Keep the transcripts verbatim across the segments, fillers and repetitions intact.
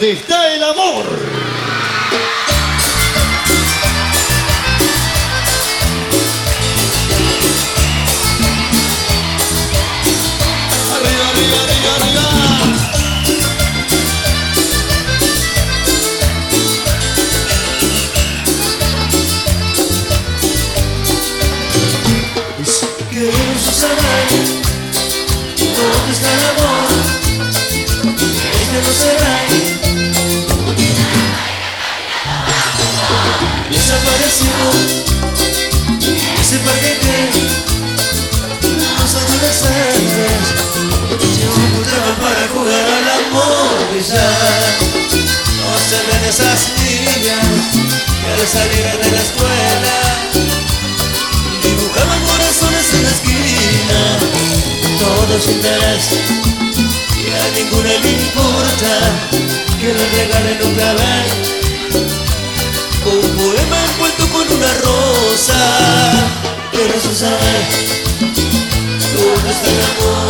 ¿Dónde está el amor? Arriba, arriba, arriba, arriba. Queremos saber dónde está el amor. Este no será. Desaparecido ese paquete. Los adolescentes se encontraban para jugar al amor. Y ya no se ven esas niñas que al salir de la escuela dibujaban corazones en la esquina, todo sin interés, y a ninguna le importa que le regalen un clavel, un poema envuelto con una rosa. Quiero saber dónde está el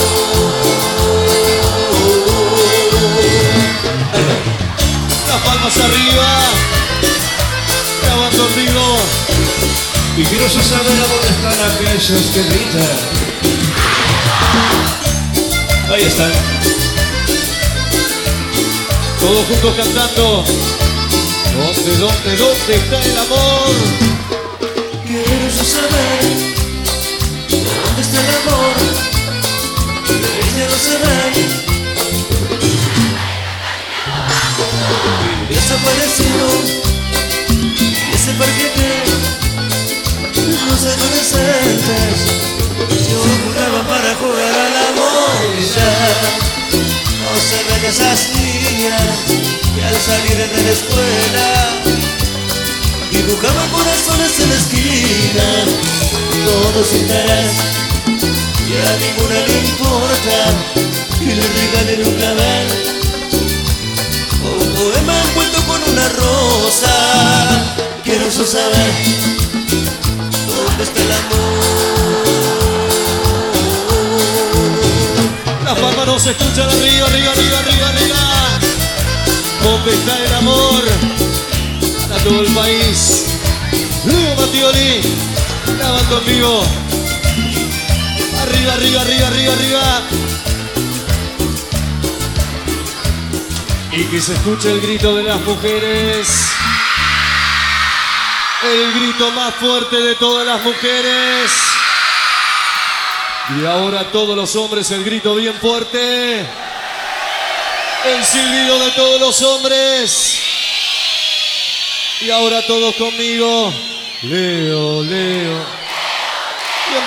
amor. Las palmas arriba, grabando en vivo. Y quiero saber a dónde están aquellos que gritan. Ahí están. Todos juntos cantando. ¿Dónde, dónde, dónde está el amor? Quiero saber dónde está el amor. Ella no se ve. Desaparecido ese parquete. Los adolescentes se ocurraban para jugar al amor. Y ya no se ven esas niñas que al salir de la escuela dibujaban corazones en la esquina, todo sin interés, y a ninguna le importa que le regalen un clavel o un poema envuelto con una rosa. Quiero saber dónde está el amor. Las palmas no se escuchan arriba, arriba, arriba, arriba, arriba. ¿Dónde está el amor? A todo el país. Luego Mattioli, grabando en vivo. Arriba, arriba, arriba, arriba, arriba. Y que se escuche el grito de las mujeres. El grito más fuerte de todas las mujeres. Y ahora todos los hombres, el grito bien fuerte. El silbido de todos los hombres. Y ahora todos conmigo. Leo, Leo.